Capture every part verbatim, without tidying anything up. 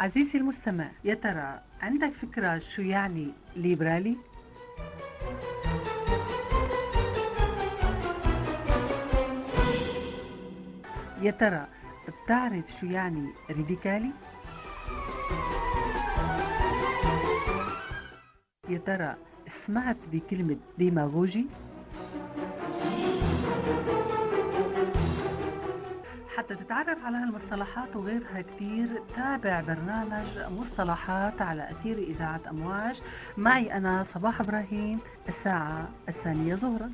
عزيزي المستمع، يا ترى عندك فكرة شو يعني ليبرالي؟ يا ترى بتعرف شو يعني ريديكالي؟ يا ترى سمعت بكلمة ديماغوجي؟ حتى تتعرف على هالمصطلحات وغيرها كتير تابع برنامج مصطلحات على أثير إذاعة أمواج معي أنا صباح إبراهيم الساعة الثانية ظهرا.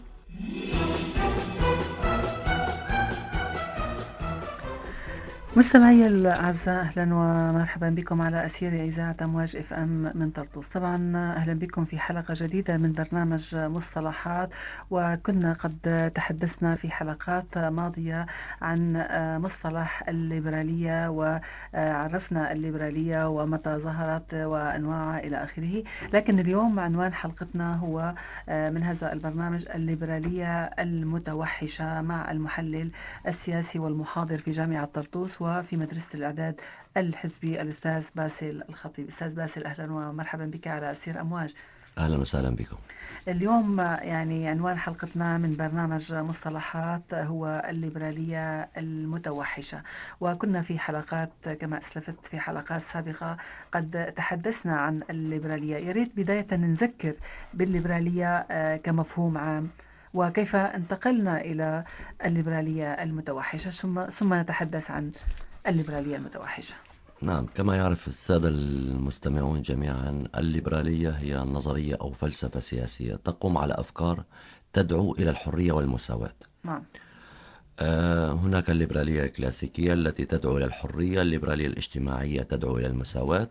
مستمعي الأعزاء، أهلا ومرحبا بكم على أسير إذاعة أمواج اف ام من طرطوس. طبعا أهلا بكم في حلقة جديدة من برنامج مصطلحات، وكنا قد تحدثنا في حلقات ماضية عن مصطلح الليبرالية وعرفنا الليبرالية ومتى ظهرت وأنواعها إلى آخره. لكن اليوم عنوان حلقتنا هو من هذا البرنامج الليبرالية المتوحشة مع المحلل السياسي والمحاضر في جامعة طرطوس وفي مدرسة الإعداد الحزبي الأستاذ باسل الخطيب. أستاذ باسل، أهلا ومرحبا بك على أسير أمواج. أهلا وسهلا بكم. اليوم يعني عنوان حلقتنا من برنامج مصطلحات هو الليبرالية المتوحشة، وكنا في حلقات كما أسلفت في حلقات سابقة قد تحدثنا عن الليبرالية. يريد بداية نذكر بالليبرالية كمفهوم عام وكيف انتقلنا إلى الليبرالية المتوحشة، ثم ثم نتحدث عن الليبرالية المتوحشة. نعم، كما يعرف السادة المستمعون جميعا، الليبرالية هي نظرية أو فلسفة سياسية تقوم على أفكار تدعو إلى الحرية والمساواة. نعم. آه هناك الليبرالية الكلاسيكية التي تدعو إلى الحرية، الليبرالية الاجتماعية تدعو إلى المساواة.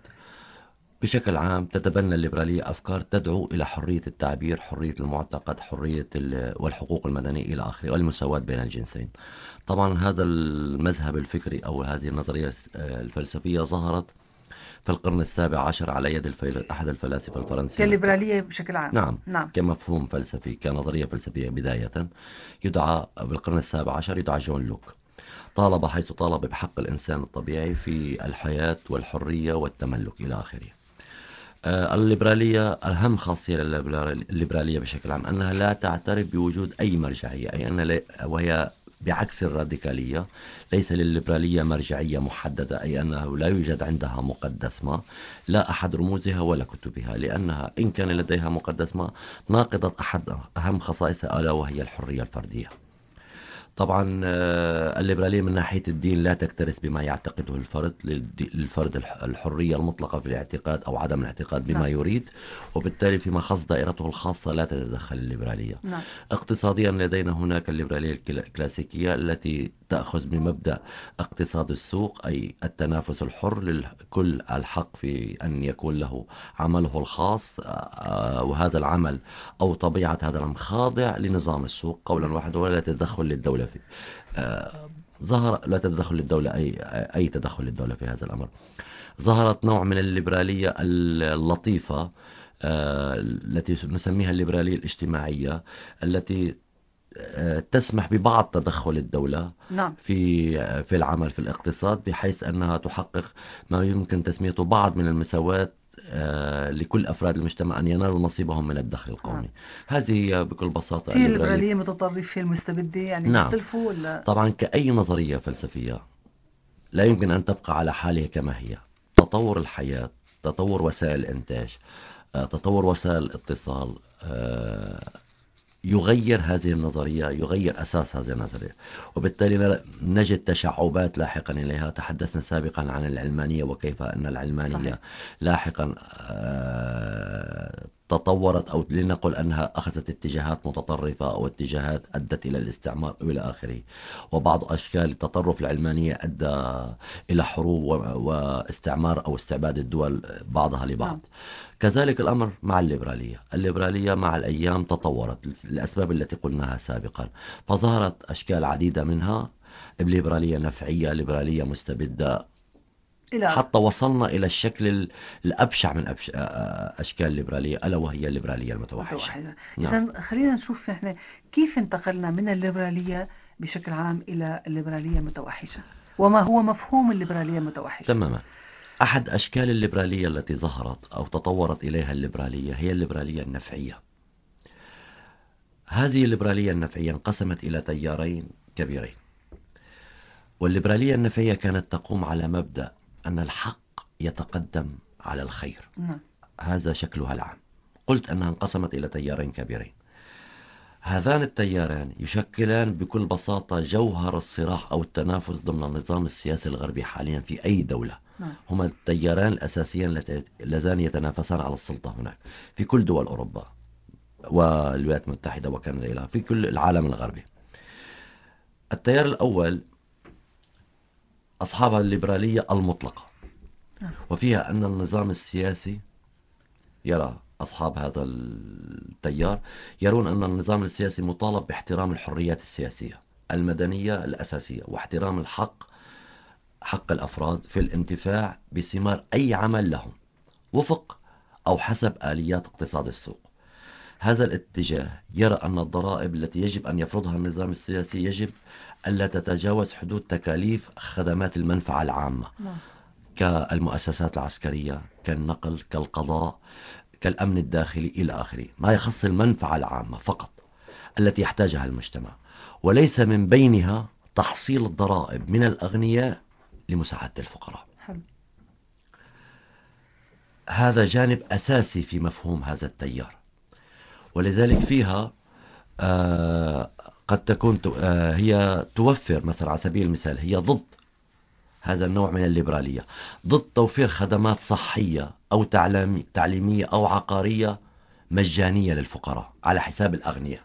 بشكل عام تتبنى الليبرالية أفكار تدعو إلى حرية التعبير، حرية المعتقد، حرية والحقوق المدنية إلى آخره، والمساواة بين الجنسين. طبعا هذا المذهب الفكري أو هذه النظرية الفلسفية ظهرت في القرن السابع عشر على يد الفيل... أحد الفلاسفة الفرنسيين. كالليبرالية بشكل عام. نعم. نعم. كمفهوم فلسفي، كنظرية فلسفية بداية، يدعى بالقرن السابع عشر يدعى جون لوك. طالب حيث طالب بحق الإنسان الطبيعي في الحياة والحرية والتملك إلى آخره. الليبرالية أهم خاصية للليبرالية بشكل عام أنها لا تعترف بوجود أي مرجعية، أي أن وهي بعكس الراديكالية. ليس للليبرالية مرجعية محددة، أي أنه لا يوجد عندها مقدس ما، لا أحد رموزها ولا كتبها، لأنها إن كان لديها مقدس ما ناقضت أحد أهم خصائصها ألا وهي الحرية الفردية. طبعا الليبرالية من ناحية الدين لا تكترث بما يعتقده الفرد، للفرد الحرية المطلقة في الاعتقاد أو عدم الاعتقاد بما نعم. يريد، وبالتالي فيما خص دائرته الخاصة لا تتدخل الليبرالية. نعم. اقتصاديا لدينا هناك الليبرالية الكلاسيكية التي تأخذ بمبدأ اقتصاد السوق، أي التنافس الحر، للكل الحق في أن يكون له عمله الخاص، وهذا العمل أو طبيعة هذا العمل خاضع لنظام السوق قولا واحدا، ولا تدخل للدولة فيه. آه ظهر لا تدخل للدولة أي أي تدخل للدولة في هذا الأمر. ظهرت نوع من الليبرالية اللطيفة آه التي نسميها الليبرالية الاجتماعية، التي آه تسمح ببعض تدخل الدولة نعم. في في العمل في الاقتصاد، بحيث أنها تحقق ما يمكن تسميته بعض من المساواة آه لكل أفراد المجتمع أن ينالوا نصيبهم من الدخل القومي. نعم. هذه هي بكل بساطة في الليبرالية متطرفة المستبدة، يعني نعم. بيختلفوا ولا؟ طبعا كأي نظرية فلسفية لا يمكن أن تبقى على حالها كما هي. تطور الحياة، تطور وسائل الإنتاج، آه تطور وسائل الاتصال، آه يغير هذه النظرية، يغير أساس هذه النظرية، وبالتالي نجد تشعبات لاحقا إليها. تحدثنا سابقا عن العلمانية وكيف أن العلمانية صحيح. لاحقا تطورت، أو لنقل أنها أخذت اتجاهات متطرفة أو اتجاهات أدت إلى الاستعمار إلى آخره. وبعض أشكال التطرف العلمانية أدى إلى حروب واستعمار أو استعباد الدول بعضها لبعض. نعم. كذلك الأمر مع الليبرالية. الليبرالية مع الأيام تطورت للأسباب التي قلناها سابقا، فظهرت أشكال عديدة منها: الليبرالية نفعية، ليبرالية مستبدة، حتى وصلنا إلى الشكل الأبشع من أبش... أشكال الليبرالية، ألا وهي الليبرالية المتوحشة. نعم. إذن خلينا نشوف إحنا كيف انتقلنا من الليبرالية بشكل عام إلى الليبرالية المتوحشة، وما هو مفهوم الليبرالية المتوحشة. تماما. أحد أشكال الليبرالية التي ظهرت أو تطورت إليها الليبرالية هي الليبرالية النفعية. هذه الليبرالية النفعية انقسمت إلى تيارين كبيرين. والليبرالية النفعية كانت تقوم على مبدأ أن الحق يتقدم على الخير. نعم. هذا شكلها العام. قلت أنها انقسمت إلى تيارين كبيرين. هذان التياران يشكلان بكل بساطة جوهر الصراع أو التنافس ضمن النظام السياسي الغربي حاليا في أي دولة. نعم. هما التياران الأساسيان اللذان يتنافسان على السلطة هناك في كل دول أوروبا والولايات المتحدة وكندا إلى في كل العالم الغربي. التيار الأول أصحاب الليبرالية المطلقة، نعم. وفيها أن النظام السياسي يرى أصحاب هذا التيار يرون أن النظام السياسي مطالب باحترام الحريات السياسية المدنية الأساسية واحترام الحق حق الأفراد في الانتفاع بثمار أي عمل لهم وفق أو حسب آليات اقتصاد السوق. هذا الاتجاه يرى أن الضرائب التي يجب أن يفرضها النظام السياسي يجب ألا تتجاوز حدود تكاليف خدمات المنفعة العامة نعم. كالمؤسسات العسكرية كالنقل كالقضاء كالأمن الداخلي إلى آخره، ما يخص المنفعة العامة فقط التي يحتاجها المجتمع، وليس من بينها تحصيل الضرائب من الأغنياء لمساعدة الفقراء. حلو. هذا جانب أساسي في مفهوم هذا التيار، ولذلك فيها آه قد تكون آه هي توفر مثلا على سبيل المثال هي ضد هذا النوع من الليبرالية، ضد توفير خدمات صحية أو تعليم تعليمية أو عقارية مجانية للفقراء على حساب الأغنياء.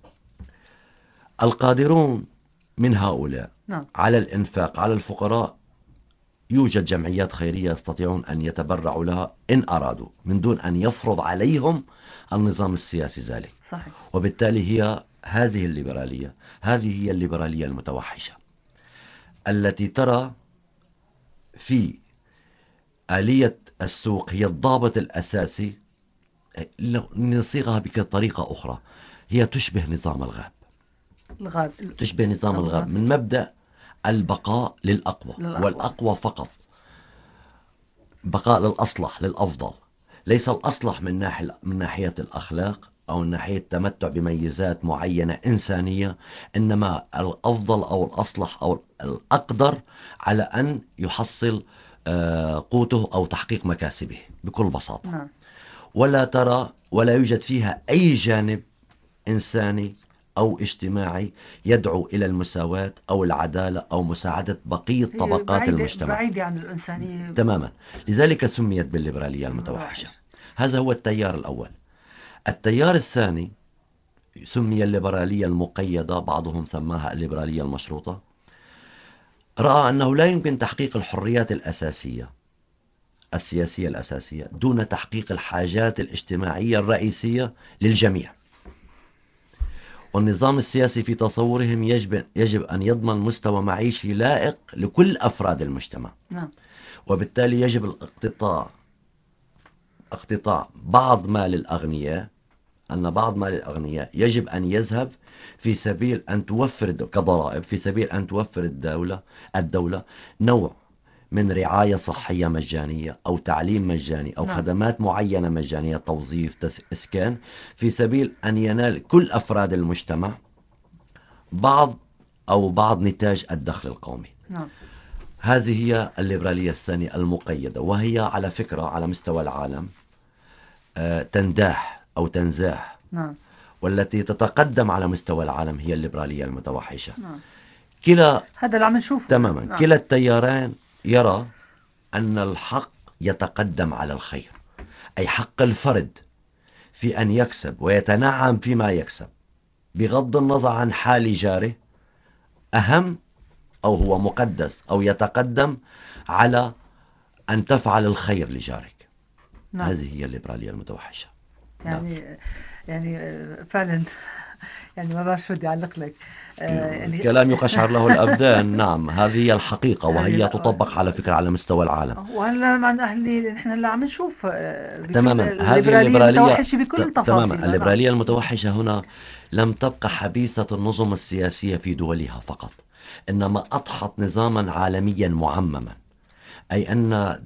القادرون من هؤلاء نعم. على الإنفاق على الفقراء يوجد جمعيات خيرية يستطيعون أن يتبرعوا لها إن أرادوا من دون أن يفرض عليهم النظام السياسي ذلك. صحيح. وبالتالي هي هذه الليبرالية هذه هي الليبرالية المتوحشة التي ترى في آلية السوق هي الضابط الأساسي. نصيغها بطريقة أخرى هي تشبه نظام الغاب. الغاب. تشبه نظام نظام الغاب الغاب. من مبدأ البقاء للأقوى للأقوى. والأقوى فقط، بقاء للأصلح للأفضل، ليس الأصلح من ناحية من ناحية الأخلاق أو من ناحية التمتع بميزات معينة إنسانية، إنما الأفضل أو الأصلح أو الأقدر على أن يحصل آه، قوته أو تحقيق مكاسبه بكل بساطة. نعم. ولا ترى ولا يوجد فيها أي جانب إنساني أو اجتماعي يدعو إلى المساواة أو العدالة أو مساعدة بقية هي طبقات بعيدة المجتمع. بعيدة عن الإنسانية تماما، لذلك سميت بالليبرالية المتوحشة. المتوحشة. هذا هو التيار الأول. التيار الثاني سمي الليبرالية المقيدة، بعضهم سماها الليبرالية المشروطة. رأى أنه لا يمكن تحقيق الحريات الأساسية السياسية الأساسية دون تحقيق الحاجات الاجتماعية الرئيسية للجميع. والنظام السياسي في تصورهم يجب, يجب أن يضمن مستوى معيشي لائق لكل أفراد المجتمع. نعم. وبالتالي يجب الاقتطاع اقتطاع بعض مال الأغنياء، أن بعض مال الأغنياء يجب أن يذهب في سبيل أن توفر كضرائب في سبيل أن توفر الدولة الدولة نوع من رعاية صحية مجانية أو تعليم مجاني أو نعم. خدمات معينة مجانية، توظيف تس... إسكان، في سبيل أن ينال كل أفراد المجتمع بعض أو بعض نتاج الدخل القومي. نعم. هذه هي الليبرالية الثانية المقيدة، وهي على فكرة على مستوى العالم آه، تنداح أو تنزاح. نعم. والتي تتقدم على مستوى العالم هي الليبرالية المتوحشة. نعم. كلا هذا اللي عم نشوفه. تماما. نعم. كلا التياران يرى أن الحق يتقدم على الخير، أي حق الفرد في أن يكسب ويتنعم فيما يكسب بغض النظر عن حال جاره أهم أو هو مقدس أو يتقدم على أن تفعل الخير لجارك. نعم. هذه هي الليبرالية المتوحشة. يعني يعني فعلا يعني ما بعرف شو بدي أعلق لك. آه يعني كلام يقشعر له الأبدان. نعم، هذه هي الحقيقة، وهي تطبق على فكرة على مستوى العالم. وهلا مع اهلي نحن اللي عم نشوف تماما. هذه الليبرالية الليبرالية المتوحشة بكل تماما تفاصيلها. الليبرالية المتوحشة هنا لم تبقى حبيسة النظم السياسية في دولها فقط، إنما أضحت نظاما عالميا معمما، أي أن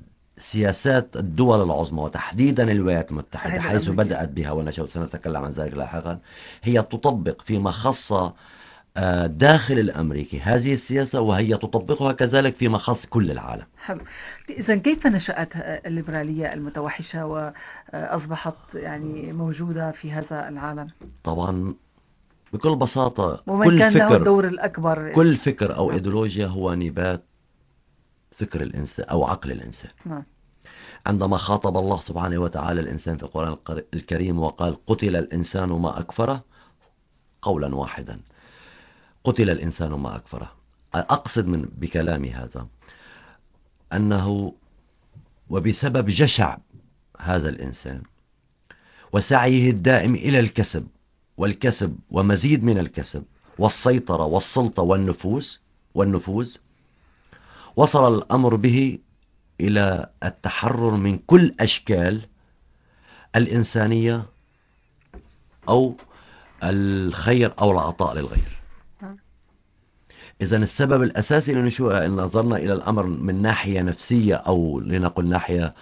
سياسات الدول العظمى وتحديدا الولايات المتحدة المتحدة حيث الأمريكية. بدأت بها ونشأت، سنتكلم عن ذلك لاحقا، هي تطبق فيما خص آه، داخل الأمريكي هذه السياسة، وهي تطبقها كذلك فيما خص كل العالم. حلو. إذا كيف نشأت الليبرالية المتوحشة وأصبحت يعني موجودة في هذا العالم؟ طبعا بكل بساطة ومن كل كان له فكر الدور الأكبر؟ كل فكر أو نعم. إيديولوجيا هو نبات فكر الإنسان أو عقل الإنسان. نعم. عندما خاطب الله سبحانه وتعالى الإنسان في القرآن القر- الكريم وقال قتل الإنسان ما أكفره، قولا واحدا، قتل الإنسان ما أكفره. أقصد من بكلامي هذا أنه وبسبب جشع هذا الإنسان وسعيه الدائم إلى الكسب والكسب ومزيد من الكسب والسيطرة والسلطة والنفوذ والنفوذ وصل الأمر به إلى التحرر من كل أشكال الإنسانية أو الخير أو العطاء للغير. نعم. إذن السبب الأساسي لنشوءها إن نظرنا إلى الأمر من ناحية نفسية أو لنقل ناحية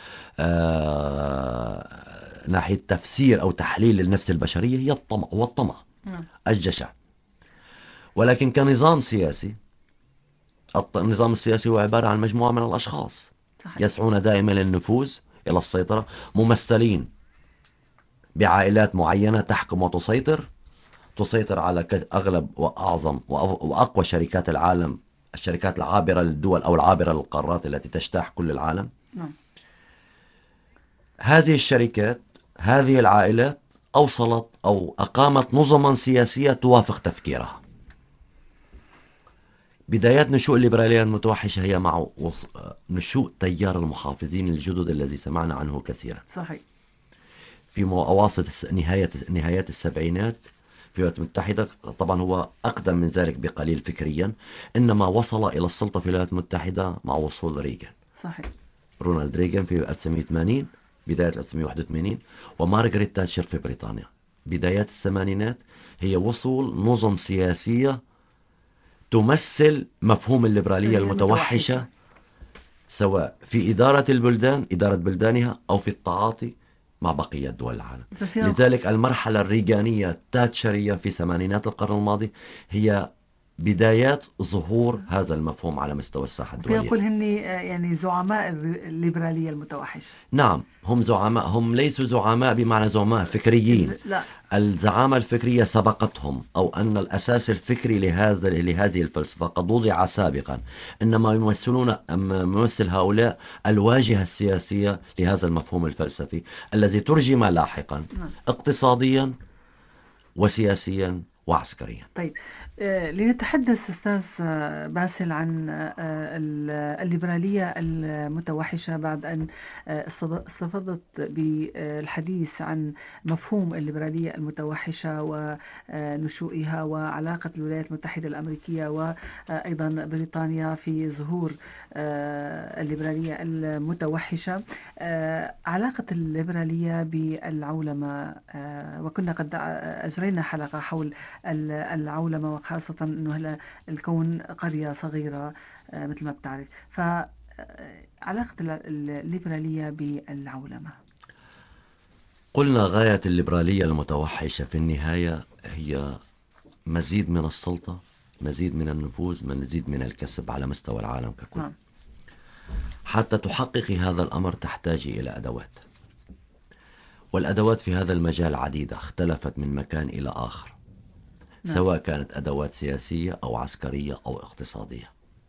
آه ناحية تفسير أو تحليل للنفس البشرية هي الطمع والطمع نعم. الجشع. ولكن كنظام سياسي، الط- النظام السياسي هو عبارة عن مجموعة من الأشخاص صحيح. يسعون دائما للنفوذ إلى السيطرة، ممثلين بعائلات معينة تحكم وتسيطر تسيطر على ك- أغلب وأعظم وأ- وأقوى شركات العالم، الشركات العابرة للدول أو العابرة للقارات التي تجتاح كل العالم. نعم. هذه الشركات، هذه العائلات أوصلت أو أقامت نظما سياسية توافق تفكيرها. بدايات نشوء الليبرالية المتوحشة هي مع وص- نشوء تيار المحافظين الجدد الذي سمعنا عنه كثيرا صحيح. في مو- أواسط الس- نهاية نهايات السبعينات في الولايات المتحدة. طبعا هو أقدم من ذلك بقليل فكريا، إنما وصل إلى السلطة في الولايات المتحدة مع وصول ريغان، صحيح. رونالد ريغان في ألف وتسعمئة وثمانين، بداية ألف وتسعمئة وواحد وثمانين، ومارغريت تاتشر في بريطانيا بدايات الثمانينات. هي وصول نظم سياسية تمثل مفهوم الليبرالية المتوحشة، سواء في إدارة البلدان إدارة بلدانها أو في التعاطي مع بقية دول العالم. إذا فينا لذلك المرحلة الريغانية التاتشرية في ثمانينات القرن الماضي هي بدايات ظهور هذا المفهوم على مستوى الساحة فينا الدولية. نقول هن يعني زعماء الليبرالية المتوحشة. نعم، هم زعماء، هم ليسوا زعماء بمعنى زعماء فكريين. لا. الزعامة الفكرية سبقتهم، أو أن الأساس الفكري لهذا لهذه الفلسفة قد وضع سابقا، إنما يمثلون يمثل هؤلاء الواجهة السياسية لهذا المفهوم الفلسفي الذي ترجم لاحقا نعم. اقتصاديا وسياسيا وعسكريا. طيب، آه، لنتحدث أستاذ آه، باسل عن آه، ال- الليبرالية المتوحشة بعد أن آه، استض- استفضت بالحديث عن مفهوم الليبرالية المتوحشة ونشوئها وعلاقة الولايات المتحدة الأمريكية وأيضا بريطانيا في ظهور آه، الليبرالية المتوحشة. آه، علاقة الليبرالية بالعولمة، آه، وكنا قد أجرينا حلقة حول ال- العولمة، وخاصة أنه هلا الكون قرية صغيرة آه، مثل ما بتعرف. فعلاقة الليبرالية بالعولمة. قلنا غاية الليبرالية المتوحشة في النهاية هي مزيد من السلطة، مزيد من النفوذ، مزيد من الكسب على مستوى العالم ككل. نعم. حتى تحققي هذا الأمر تحتاجي إلى أدوات، والأدوات في هذا المجال عديدة اختلفت من مكان إلى آخر، نعم. سواء كانت أدوات سياسية أو عسكرية أو اقتصادية.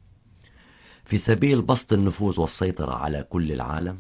في سبيل بسط النفوذ والسيطرة على كل العالم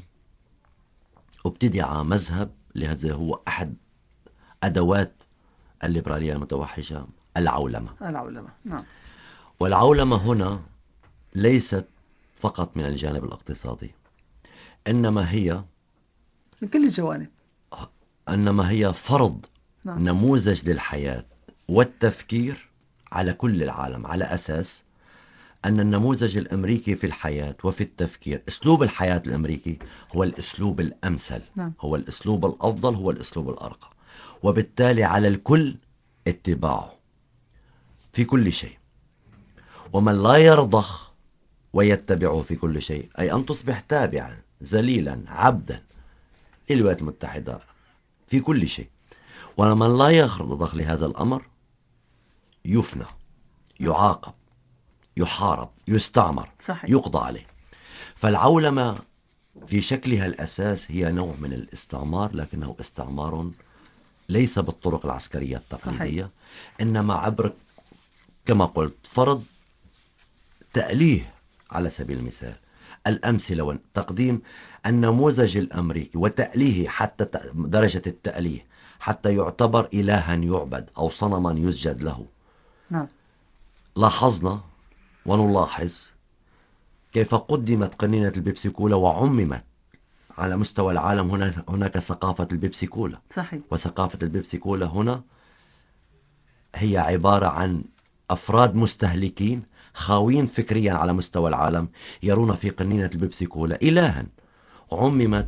ابتدع مذهب، لهذا هو أحد أدوات الليبرالية المتوحشة، العولمة. العولمة. نعم. والعولمة هنا ليست فقط من الجانب الاقتصادي، إنما هي من كل الجوانب. إنما هي فرض نعم. نموذج للحياة والتفكير على كل العالم، على أساس أن النموذج الأمريكي في الحياة وفي التفكير، أسلوب الحياة الأمريكي هو الأسلوب الأمثل، نعم. هو الأسلوب الأفضل، هو الأسلوب الأرقى، وبالتالي على الكل اتباعه في كل شيء. ومن لا يرضخ ويتبعه في كل شيء، أي أن تصبح تابعا ذليلا عبدا للولايات المتحدة في كل شيء. ومن لا يرضخ لهذا الأمر يفنى، يعاقب، يحارب، يستعمر، صحيح. يقضى عليه. فالعولمة في شكلها الأساس هي نوع من الاستعمار، لكنه استعمار ليس بالطرق العسكرية التقليدية، صحيح. إنما عبر كما قلت فرض تأليه. على سبيل المثال الأمثلة وتقديم النموذج الأمريكي وتأليه حتى درجة التأليه حتى يعتبر إلها يعبد أو صنما يسجد له. نعم. لاحظنا ونلاحظ كيف قدمت قنينة البيبسي كولا وعممت على مستوى العالم. هنا هناك ثقافة البيبسي كولا. صحيح. وثقافة البيبسي كولا هنا هي عبارة عن أفراد مستهلكين خاوين فكريا على مستوى العالم يرون في قنينة البيبسي كولا إلها. عممت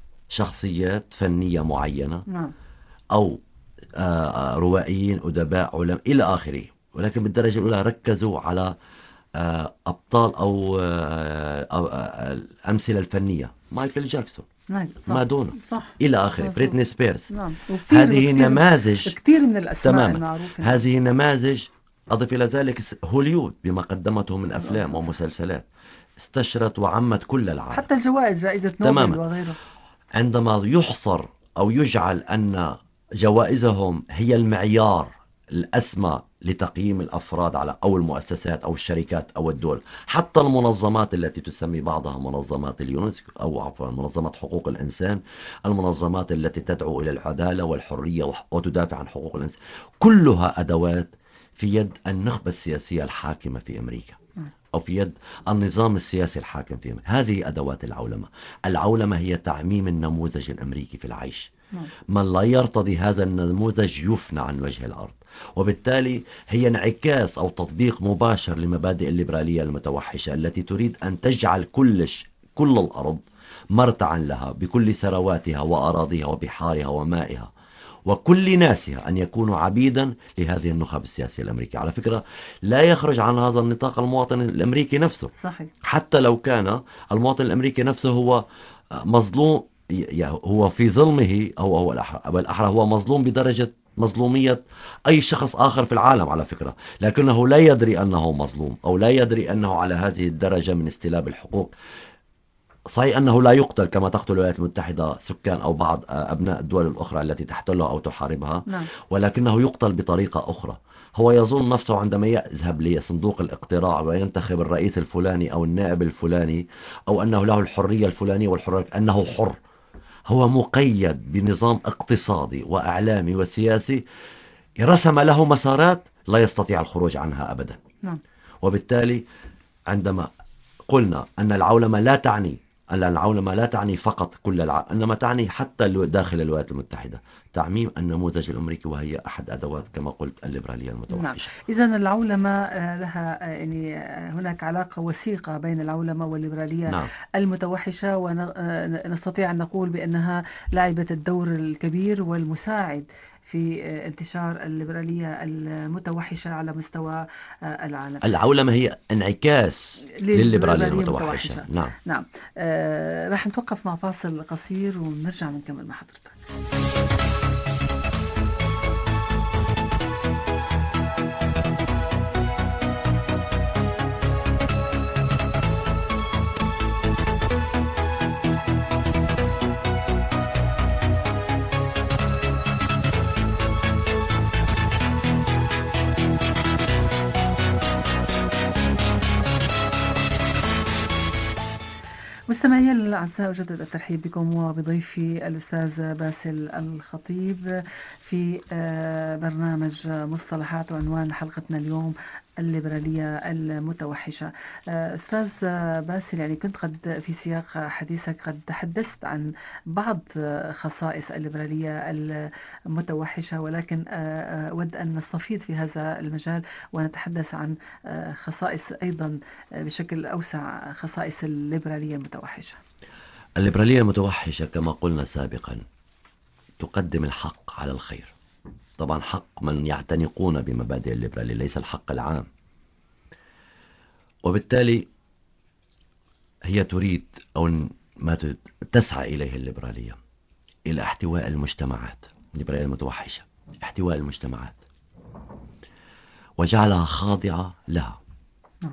شخصيات فنية معينة نعم. أو آه، روائيين أدباء علماء إلى آخره، ولكن بالدرجة الأولى ركزوا على آه، أبطال أو آه، آه، الأمثلة الفنية، مايكل جاكسون، نعم. صح. مادونا صح. إلى آخره، مظبوط. بريتني سبيرز. نعم. وكتير هذه وكتير نماذج كتير من الأسماء تماما. المعروفة. نعم. هذه نماذج. أضف إلى ذلك هوليوود بما قدمته من أفلام صح. ومسلسلات استشرت وعمت كل العالم. حتى الجوائز، جائزة نوبل تماما. وغيره. عندما يحصر أو يجعل أن جوائزهم هي المعيار الأسمى لتقييم الأفراد على أو المؤسسات أو الشركات أو الدول، حتى المنظمات التي تسمي بعضها منظمات اليونسكو أو عفوا منظمات حقوق الإنسان، المنظمات التي تدعو إلى العدالة والحرية وتدافع عن حقوق الإنسان، كلها أدوات في يد النخبة السياسية الحاكمة في أمريكا أو في يد النظام السياسي الحاكم في أمريكا. هذه أدوات العولمة. العولمة هي تعميم النموذج الأمريكي في العيش. من لا يرتضي هذا النموذج يفنى عن وجه الأرض، وبالتالي هي انعكاس أو تطبيق مباشر لمبادئ الليبرالية المتوحشة التي تريد أن تجعل كلش كل الأرض مرتعا لها بكل ثرواتها وأراضيها وبحارها ومائها وكل ناسها أن يكونوا عبيدا لهذه النخب السياسية الأمريكية. على فكرة لا يخرج عن هذا النطاق المواطن الأمريكي نفسه. صحيح. حتى لو كان المواطن الأمريكي نفسه هو مظلوم، هو في ظلمه أو هو بالأحرى هو مظلوم بدرجة مظلومية أي شخص آخر في العالم على فكرة، لكنه لا يدري أنه مظلوم أو لا يدري أنه على هذه الدرجة من استلاب الحقوق. صحيح أنه لا يقتل كما تقتل الولايات المتحدة سكان أو بعض أبناء الدول الأخرى التي تحتلها أو تحاربها. نعم. ولكنه يقتل بطريقة أخرى. هو يظن نفسه عندما يذهب لصندوق الاقتراع وينتخب الرئيس الفلاني أو النائب الفلاني أو أنه له الحرية الفلانية والحرية أنه حر. هو مقيد بنظام اقتصادي وإعلامي وسياسي رسم له مسارات لا يستطيع الخروج عنها أبدا. نعم. وبالتالي عندما قلنا أن العولمة لا تعني أن العولمة لا تعني فقط كل العالم، إنما تعني حتى داخل الولايات المتحدة تعميم النموذج الأمريكي، وهي أحد أدوات كما قلت الليبرالية المتوحشة. نعم. إذا العولمة لها يعني هناك علاقة وثيقة بين العولمة والليبرالية نعم. المتوحشة، ونستطيع أن نقول بأنها لعبت الدور الكبير والمساعد في انتشار الليبرالية المتوحشة على مستوى العالم. العولمة هي انعكاس للليبرالية المتوحشة. نعم. نعم. آه راح نتوقف مع فاصل قصير ونرجع نكمل مع حضرتك. مستمعي الأعزاء، أجدد الترحيب بكم وبضيفي الأستاذ باسل الخطيب في برنامج مصطلحات، وعنوان حلقتنا اليوم الليبرالية المتوحشة. أستاذ باسل، يعني كنت قد في سياق حديثك قد تحدثت عن بعض خصائص الليبرالية المتوحشة، ولكن أود أن نستفيض في هذا المجال ونتحدث عن خصائص أيضا بشكل أوسع، خصائص الليبرالية المتوحشة. الليبرالية المتوحشة كما قلنا سابقا تقدم الحق على الخير. طبعا حق من يعتنقون بمبادئ الليبرالية، ليس الحق العام. وبالتالي هي تريد أو ما تسعى إليه الليبرالية، إلى احتواء المجتمعات، الليبرالية المتوحشة، احتواء المجتمعات وجعلها خاضعة لها نعم.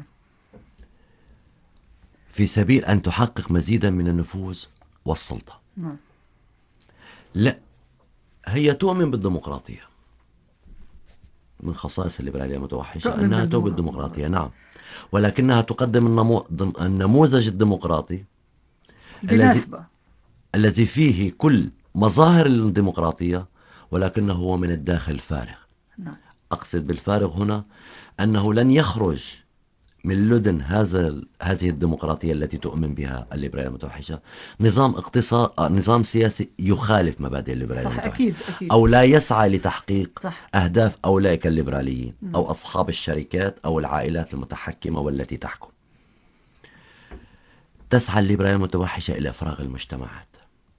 في سبيل أن تحقق مزيدا من النفوذ والسلطة. نعم. لا، هي تؤمن بالديمقراطية. من خصائص الليبرالية المتوحشة تؤمن أنها تؤمن بالديمقراطية. بالديمقراطية، نعم، ولكنها تقدم النمو... النموذج الديمقراطي الذي بنسبة. الذي فيه كل مظاهر الديمقراطية، ولكنه هو من الداخل فارغ. نعم. أقصد بالفارغ هنا أنه لن يخرج من لدن هذا هذه الديمقراطية التي تؤمن بها الليبرالية المتوحشة نظام اقتصاد، نظام سياسي يخالف مبادئ الليبرالية صح، المتوحشة، أكيد أكيد. أو لا يسعى لتحقيق صح. أهداف أولئك الليبراليين نعم. أو أصحاب الشركات أو العائلات المتحكمة والتي تحكم. تسعى الليبرالية المتوحشة إلى إفراغ المجتمعات،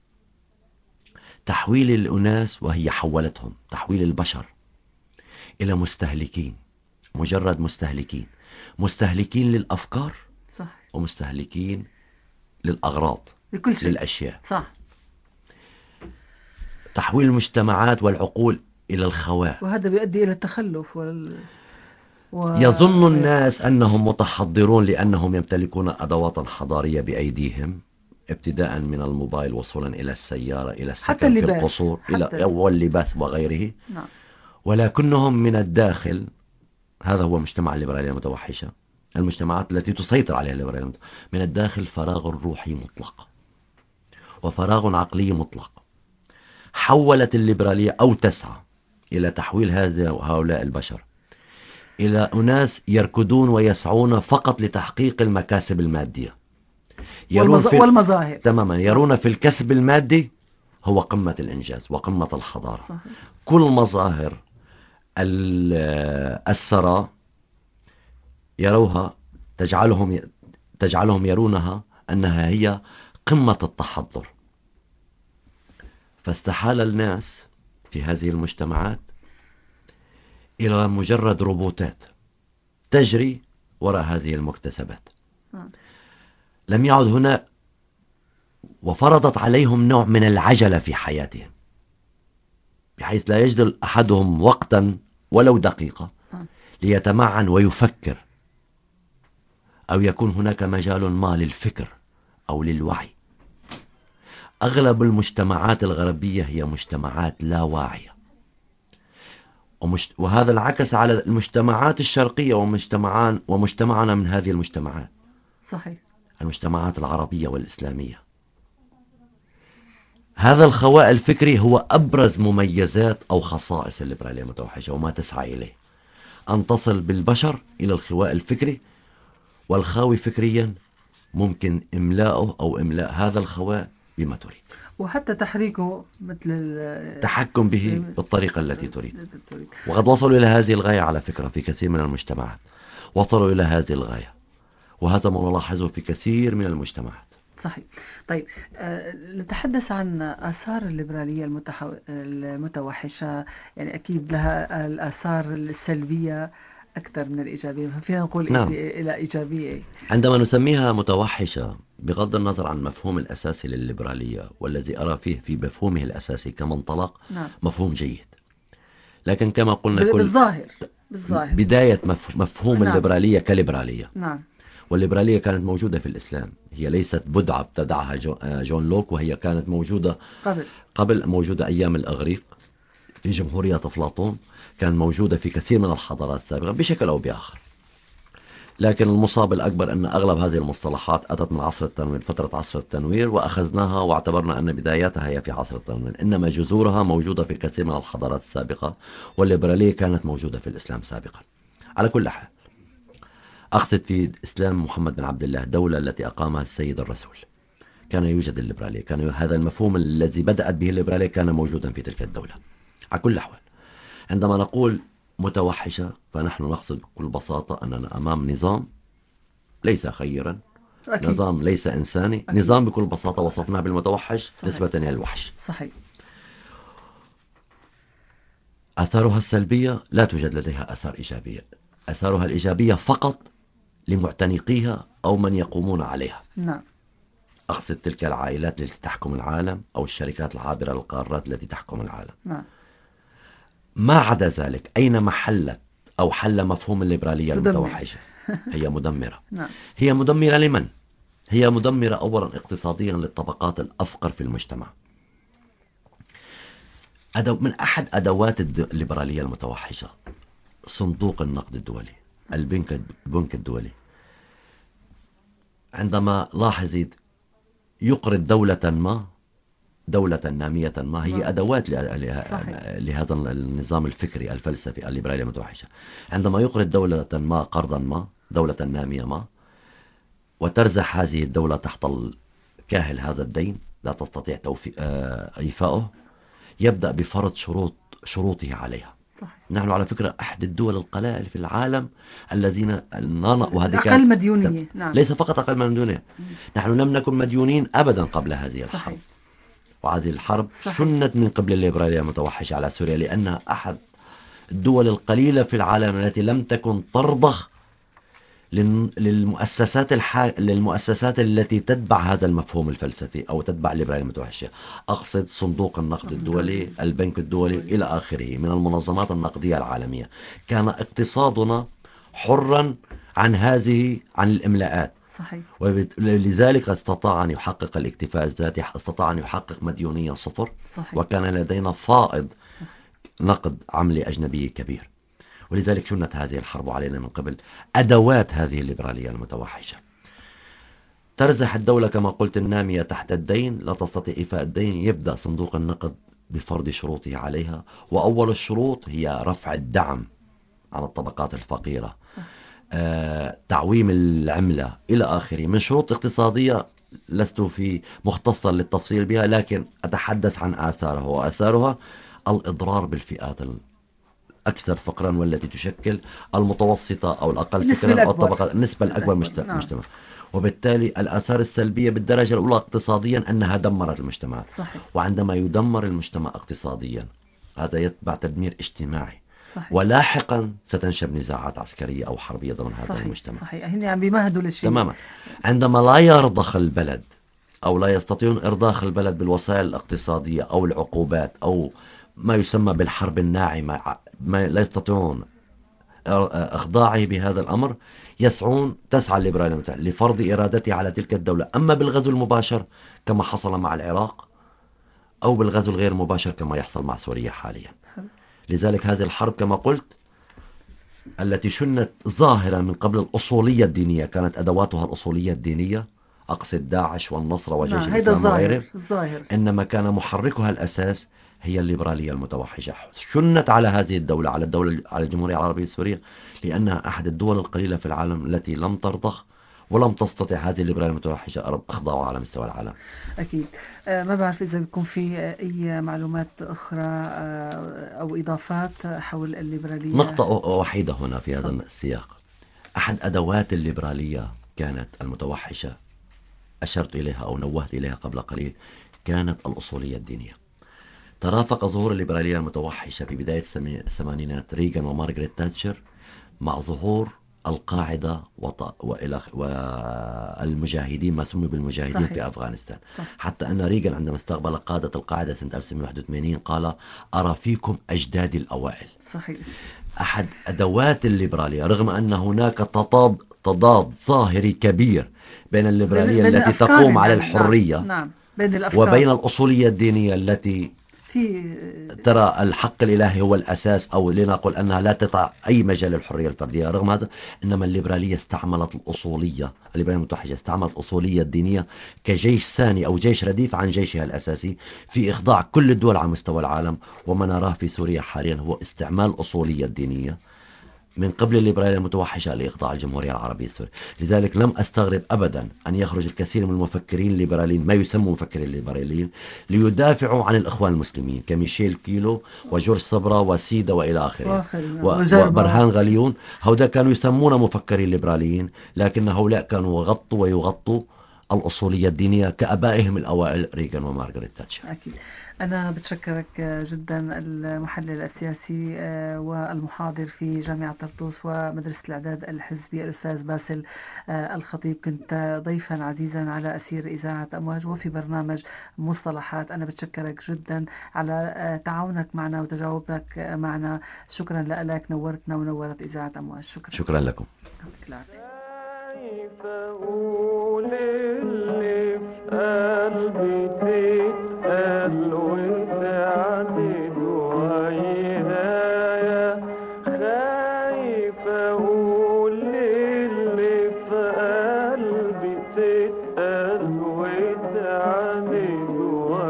تحويل الأناس، وهي حولتهم، تحويل البشر إلى مستهلكين، مجرد مستهلكين، مستهلكين للأفكار صح. ومستهلكين للأغراض، لكل شيء. للأشياء. صح. تحويل المجتمعات والعقول إلى الخواء. وهذا بيؤدي إلى التخلف وال... و... يظن الناس أنهم متحضرون لأنهم يمتلكون أدوات حضارية بأيديهم، ابتداء من الموبايل وصولا إلى السيارة إلى حتى السكن في اللباس. القصور حتى إلى واللباس وغيره. نعم. ولكنهم من الداخل، هذا هو مجتمع الليبرالية المتوحشة، المجتمعات التي تسيطر عليها الليبرالية المتوحشة. من الداخل فراغ روحي مطلق وفراغ عقلي مطلق. حولت الليبرالية أو تسعى إلى تحويل هذا هؤلاء البشر إلى أناس يركضون ويسعون فقط لتحقيق المكاسب المادية. يرون والمظ... في والمظاهر. تماما يرون في الكسب المادي هو قمة الإنجاز وقمة الحضارة. صحيح. كل مظاهر الثراء يروها تجعلهم تجعلهم يرونها أنها هي قمة التحضر. فاستحال الناس في هذه المجتمعات إلى مجرد روبوتات تجري وراء هذه المكتسبات. لم يعد هنا، وفرضت عليهم نوع من العجلة في حياتهم، بحيث لا يجد أحدهم وقتا ولو دقيقة ليتمعن ويفكر، أو يكون هناك مجال ما للفكر أو للوعي. أغلب المجتمعات الغربية هي مجتمعات لا واعية، ومجت... وهذا انعكس على المجتمعات الشرقية ومجتمعان ومجتمعنا من هذه المجتمعات. صحيح. المجتمعات العربية والإسلامية. هذا الخواء الفكري هو أبرز مميزات أو خصائص الليبرالية المتوحشة، وما تسعى إليه أن تصل بالبشر إلى الخواء الفكري. والخاوي فكريا ممكن إملاؤه أو إملاء هذا الخواء بما تريد، وحتى تحريكه مثل التحكم به بالطريقة التي تريد. وقد وصلوا إلى هذه الغاية على فكرة في كثير من المجتمعات، وصلوا إلى هذه الغاية، وهذا ما نلاحظه في كثير من المجتمعات. صحيح. طيب، أه نتحدث عن آثار الليبرالية المتحو... المتوحشة. يعني أكيد لها الآثار السلبية أكثر من الإيجابية، فينا نقول نعم. إلى إيجابية. عندما نسميها متوحشة بغض النظر عن المفهوم الأساسي للليبرالية، والذي أرى فيه في مفهومه الأساسي كمنطلق نعم. مفهوم جيد، لكن كما قلنا كل... كل بالظاهر بالظاهر بداية مف... مفهوم نعم. الليبرالية كليبرالية. نعم. والليبرالية كانت موجودة في الإسلام، هي ليست بدعة ابتدعها جون لوك، وهي كانت موجودة قبل قبل موجودة أيام الأغريق في جمهورية أفلاطون، كانت موجودة في كثير من الحضارات السابقة بشكل أو بآخر. لكن المصاب الأكبر أن أغلب هذه المصطلحات أتت من عصر التنوير، فترة عصر التنوير، وأخذناها واعتبرنا أن بداياتها هي في عصر التنوير، إنما جذورها موجودة في كثير من الحضارات السابقة، والليبرالية كانت موجودة في الإسلام سابقا. على كل حال، أقصد في إسلام محمد بن عبد الله، الدولة التي أقامها السيد الرسول، كان يوجد الليبرالية، كان هذا المفهوم الذي بدأت به الليبرالية كان موجودا في تلك الدولة. على كل أحوال، عندما نقول متوحشة فنحن نقصد بكل بساطة أننا أمام نظام ليس خيرا، أكيد. نظام ليس إنساني، أكيد. نظام بكل بساطة وصفناه بالمتوحش. صحيح. نسبة إلى الوحش. صحيح. آثارها السلبية لا توجد لديها آثار إيجابية، آثارها الإيجابية فقط لمعتنقيها أو من يقومون عليها. نعم. أقصد تلك العائلات التي تحكم العالم أو الشركات العابرة للقارات التي تحكم العالم. نعم. ما عدا ذلك أين محلت أو حل مفهوم الليبرالية تدمر. المتوحشة؟ هي مدمرة. نعم. هي مدمرة لمن؟ هي مدمرة أولا اقتصاديا للطبقات الأفقر في المجتمع. أدو من أحد أدوات الليبرالية المتوحشة صندوق النقد الدولي، البنك البنك الدولي. عندما لاحظي يقرض دولة ما، دولة نامية ما، هي نعم. أدوات له- له- صحيح. لهذا النظام الفكري الفلسفي الليبرالية المتوحشة. عندما يقرض دولة ما قرضا ما، دولة نامية ما، وترزح هذه الدولة تحت كاهل هذا الدين، لا تستطيع توفي... آه، إيفاؤه، يبدأ بفرض شروط شروطه عليها. صحيح. نحن على فكرة أحد الدول القلائل في العالم الذين وهذه الأقل كانت مديونية. نعم. ليس فقط أقل مديونية، نحن لم نكن مديونين أبدا قبل هذه الحرب. صحيح. وهذه الحرب صحيح. شنت من قبل الليبرالية المتوحشة على سوريا، لأنها أحد الدول القليلة في العالم التي لم تكن ترضخ للمؤسسات الح... للمؤسسات التي تتبع هذا المفهوم الفلسفي أو تتبع الليبرالية المتوحشة. أقصد صندوق النقد الدولي، البنك الدولي إلى آخره من المنظمات النقدية العالمية. كان اقتصادنا حرا عن هذه عن الإملاءات. صحيح. ولذلك استطاع أن يحقق الاكتفاء الذاتي، استطاع أن يحقق مديونية صفر. صحيح. وكان لدينا فائض نقد عملي أجنبي كبير. ولذلك شنت هذه الحرب علينا من قبل أدوات هذه الليبرالية المتوحشة. ترزح الدولة كما قلت النامية تحت الدين، لا تستطيع إيفاء الدين، يبدأ صندوق النقد بفرض شروطه عليها. وأول الشروط هي رفع الدعم عن الطبقات الفقيرة، آه، تعويم العملة إلى آخره من شروط اقتصادية لست في مختصا للتفصيل بها، لكن أتحدث عن آثارها. وآثارها الإضرار بالفئات أكثر فقرا والتي تشكل المتوسطة أو الأقل فقرا أو الطبقة النسبة الأكبر مجتمع. نعم. وبالتالي الآثار السلبية بالدرجة الأولى اقتصاديا أنها دمرت المجتمع. صحيح. وعندما يدمر المجتمع اقتصاديا هذا يتبع تدمير اجتماعي. صحيح. ولاحقا ستنشب نزاعات عسكرية أو حربية ضمن هذا صحيح. المجتمع. صحيح. هن عم بيمهدوا للشيء. تماما. عندما لا يرضخ البلد أو لا يستطيعون إرضاخ البلد بالوسائل الاقتصادية أو العقوبات أو ما يسمى بالحرب الناعمة، ما لا يستطيعون إخضاعه بهذا الأمر، يسعون تسعى الليبرالية المتوحشة لفرض إرادتها على تلك الدولة، أما بالغزو المباشر كما حصل مع العراق أو بالغزو الغير مباشر كما يحصل مع سوريا حاليا. لذلك هذه الحرب كما قلت التي شنت ظاهرة من قبل الأصولية الدينية، كانت أدواتها الأصولية الدينية، أقصد داعش والنصر وجيش نعم. الإسلام وغيره، الظاهر. إنما كان محركها الأساس هي الليبرالية المتوحشة. شنت على هذه الدولة، على الدولة على الجمهورية العربية السورية، لأنها أحد الدول القليلة في العالم التي لم ترضخ ولم تستطع هذه الليبرالية المتوحشة إخضاعها على مستوى العالم. أكيد. أه ما بعرف إذا بيكون في أي معلومات أخرى أو إضافات حول الليبرالية. نقطة وحيدة هنا في هذا السياق. أحد أدوات الليبرالية كانت المتوحشة، أشرت إليها أو نوهت إليها قبل قليل، كانت الأصولية الدينية. ترافق ظهور الليبرالية المتوحشة في بداية الثمانينات ريغان ومارغريت تاتشر مع ظهور القاعدة والمجاهدين، ما سمي بالمجاهدين. صحيح. في أفغانستان. صحيح. حتى أن ريغان عندما استقبل قادة القاعدة سنة ألف وتسعمائة وواحد وثمانين قال: أرى فيكم أجدادي الأوائل. صحيح. أحد أدوات الليبرالية، رغم أن هناك تضاد تضاد ظاهري كبير بين الليبرالية بين التي تقوم على الحرية. نعم. نعم. بين الأفكار. وبين الأصولية الدينية التي في ترى الحق الإلهي هو الأساس، أو لنقل أنها لا تطع أي مجال للحرية الفردية. رغم هذا إنما الليبرالية استعملت الأصولية، الليبرالية المتوحشة استعملت الأصولية الدينية كجيش ثاني أو جيش رديف عن جيشها الأساسي في إخضاع كل الدول على مستوى العالم. وما نراه في سوريا حاليا هو استعمال الأصولية الدينية من قبل الليبرالية المتوحشة لإخضاع الجمهورية العربية السورية. لذلك لم أستغرب أبدا أن يخرج الكثير من المفكرين الليبراليين، ما يسموا مفكرين الليبراليين، ليدافعوا عن الإخوان المسلمين كميشيل كيلو وجورج صبرا وسيدا وإلى آخره وبرهان غليون. هؤلاء كانوا يسمون مفكرين ليبراليين، لكن هؤلاء كانوا يغطوا ويغطوا الأصولية الدينية كأبائهم الأوائل ريغان ومارغريت تاتشر. أكيد. أنا بتشكرك جدا المحلل السياسي آه، والمحاضر في جامعة طرطوس ومدرسة الإعداد الحزبي الأستاذ باسل آه، الخطيب. كنت ضيفا عزيزا على أسير إذاعة أمواج وفي برنامج مصطلحات. أنا بتشكرك جدا على آه، تعاونك معنا وتجاوبك معنا. شكرا لك، نورتنا ونورت إذاعة أمواج. شكرا. شكرا لكم. يعطيك العافية. خايف اقول اللي في قلبي تتقال وتعدل ويايا، خايف اقول اللي في قلبي تتقال وتعدل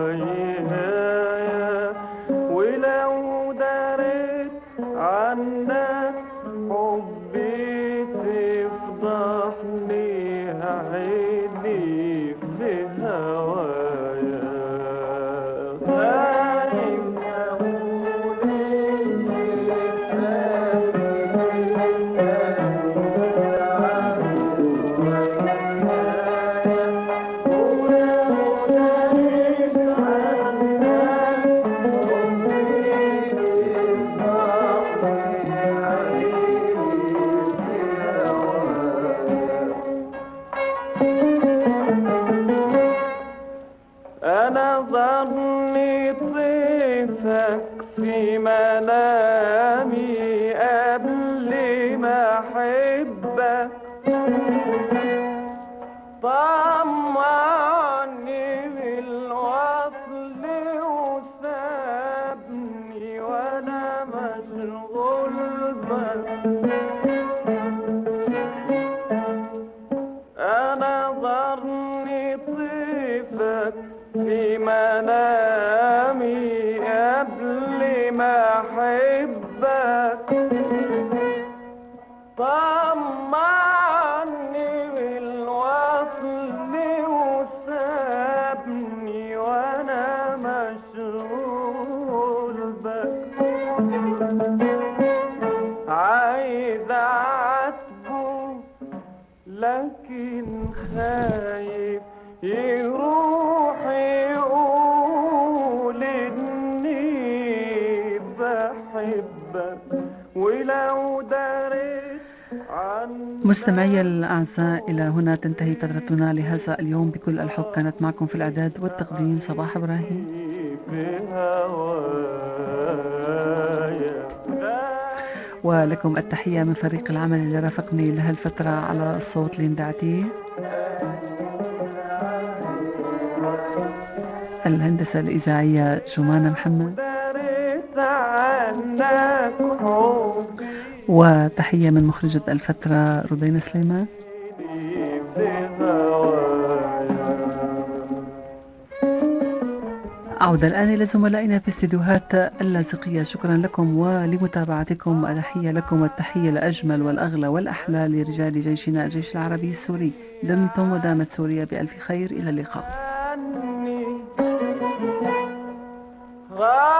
ويايا، ولو دريت عنك حبي تفضحني عيني في هوايا، خايف اقول اللي أنا ظني طيفك في منامي قبل ما أحبك، طمعني بالوصل وسابني وأنا مشغول بك، أنا ظني طيفك في منامي قبل ما أحبك، طمعني بالوصل وسابني وأنا مشغول بك، عايز أعاتبه لكن خايف يروح يقول إني بحبك، ولو دريت عنك. مستمعي الأعزاء، إلى هنا تنتهي فترتنا لهذا اليوم. بكل الحب كانت معكم في الإعداد والتقديم صباح إبراهيم، في هوايا، ولكم التحية من فريق العمل اللي رافقني لهالفترة على الصوت ليندا عتيه، الهندسة الإذاعية جمانة محمد، دريت عنك حبي وتحية من مخرجة الفترة رضينا سليمان. في هوايا. عودة الآن إلى زملائنا في استديوهات اللاذقية. شكرا لكم ولمتابعتكم. التحية لكم والتحية الأجمل والأغلى والأحلى لرجال جيشنا الجيش العربي السوري. دمتم ودامت سوريا بألف خير. إلى اللقاء. عني